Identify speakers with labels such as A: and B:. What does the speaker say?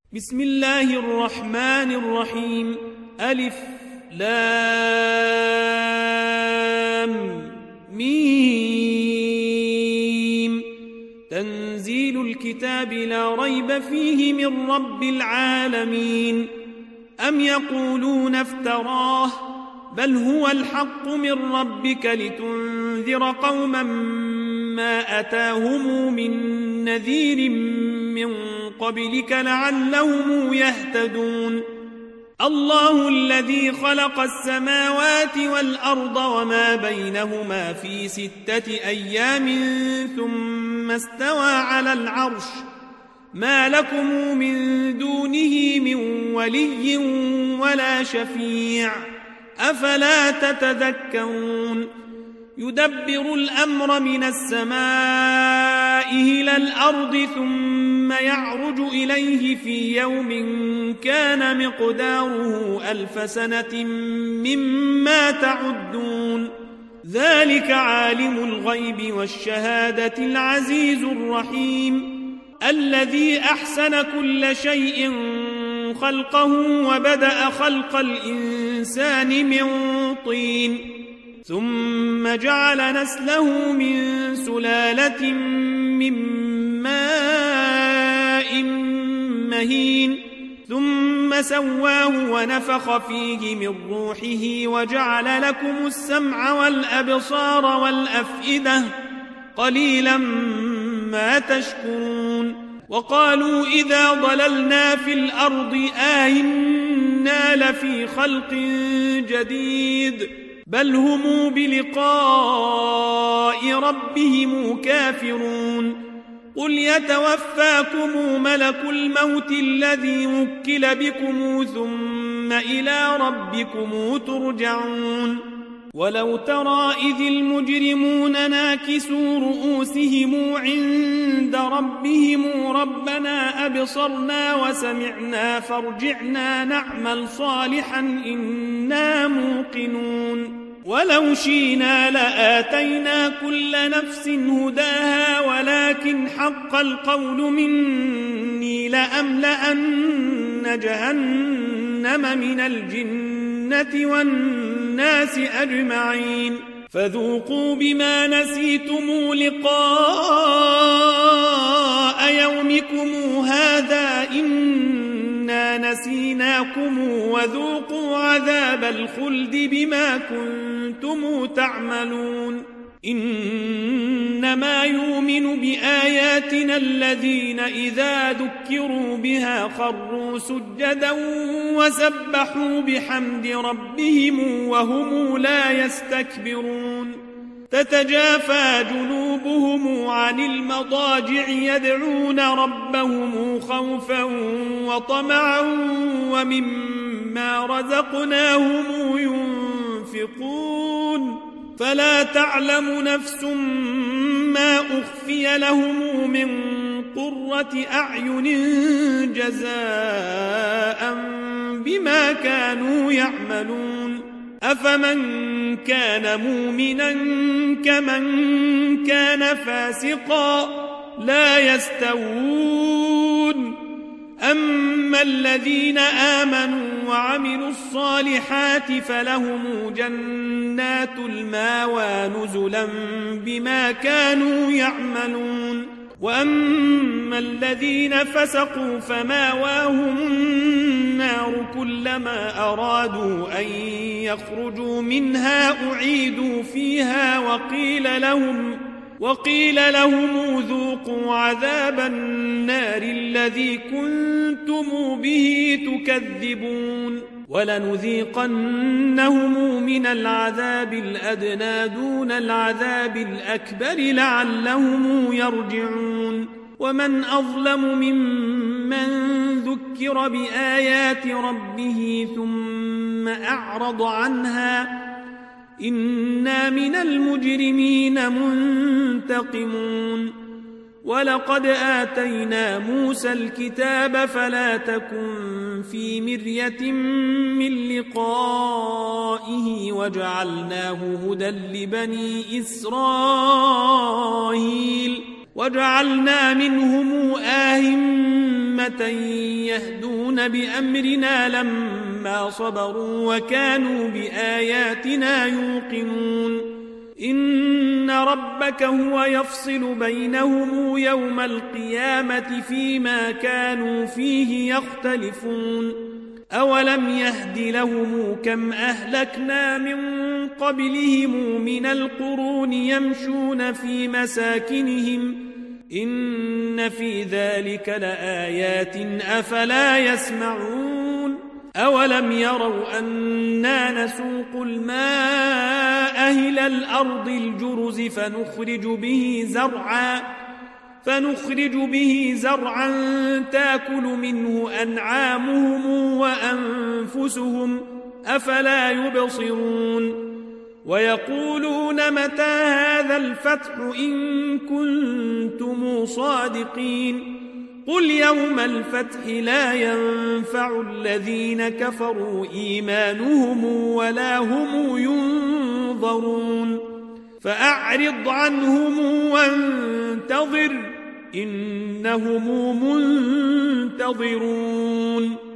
A: بسم الله الرحمن الرحيم. ألف لام ميم. تنزيل الكتاب لا ريب فيه من رب العالمين. أم يقولون افتراه بل هو الحق من ربك لتنذر قوما ما أتاهم من نذير من قبلك لعلهم يهتدون. الله الذي خلق السماوات والأرض وما بينهما في 6 أيام ثم استوى على العرش ما لكم من دونه من ولي ولا شفيع أفلا تتذكرون. يدبر الأمر من السماء إلى الأرض ثم يعرج إليه في يوم كان مقداره 1000 سنة مما تعدون. ذلك عالم الغيب والشهادة العزيز الرحيم الذي أحسن كل شيء خلقه وبدأ خلق الإنسان من طين ثم جعل نسله من سلالة من ماء مهين ثم سواه ونفخ فيه من روحه وجعل لكم السمع والأبصار والأفئدة قليلا ما تشكرون. وقالوا إذا ضللنا في الأرض آئنا لفي خلق جديد بل هم بلقاء ربهم كافرون. قل يتوفاكم ملك الموت الذي وكل بكم ثم إلى ربكم ترجعون. ولو ترى إذ المجرمون ناكسوا رؤوسهم عند ربهم ربنا أبصرنا وسمعنا فارجعنا نعمل صالحا إنا موقنون. ولو شئنا لآتينا كل نفس هداها ولكن حق القول مني لأملأن جهنم من الجنة والناس أجمعين. فذوقوا بما نسيتم لقاء يومكم هذا إنا نسيناكم وذوقوا عذاب الخلد بما كنتم تعملون. إنما يؤمن بآياتنا الذين إذا ذكروا بها خروا سجدا وسبحوا بحمد ربهم وهم لا يستكبرون. تتجافى جنوبهم عن المضاجع يدعون ربهم خوفا وطمعا ومما رزقناهم ينفقون. فلا تعلم نفس ما أخفي لهم من قرة أعين جزاء بما كانوا يعملون. أفمن كان مؤمنا كمن كان فاسقا لا يستوون. أما الذين آمنوا وعملوا الصالحات فلهم جنات الماوى نزلا بما كانوا يعملون. وأما الذين فسقوا فماواهم النار كلما أرادوا أن يخرجوا منها أعيدوا فيها وقيل لهم ذوقوا عذاب النار الذي كنتم به تكذبون. ولنذيقنهم من العذاب الأدنى دون العذاب الأكبر لعلهم يرجعون. ومن أظلم ممن ذكر بآيات ربه ثم أعرض عنها إنا من المجرمين منتقمون. ولقد آتينا موسى الكتاب فلا تكن في مرية من لقائه وجعلناه هدى لبني إسرائيل. وجعلنا منهم أئمة يهدون بأمرنا لما صبروا وكانوا بآياتنا يوقنون إن ربك هو يفصل بينهم يوم القيامة فيما كانوا فيه يختلفون أولم يهد لهم كم أهلكنا من قبلهم من القرون يمشون في مساكنهم إن في ذلك لآيات أفلا يسمعون أولم يروا أنا نسوق الماء إلى الأرض الجرز فنخرج به زرعا تأكل منه أنعامهم وأنفسهم أفلا يبصرون ويقولون متى هذا الفتح إن كنتم صادقين قل يوم الفتح لا ينفع الذين كفروا إيمانهم ولا هم ينظرون فأعرض عنهم وانتظر إنهم منتظرون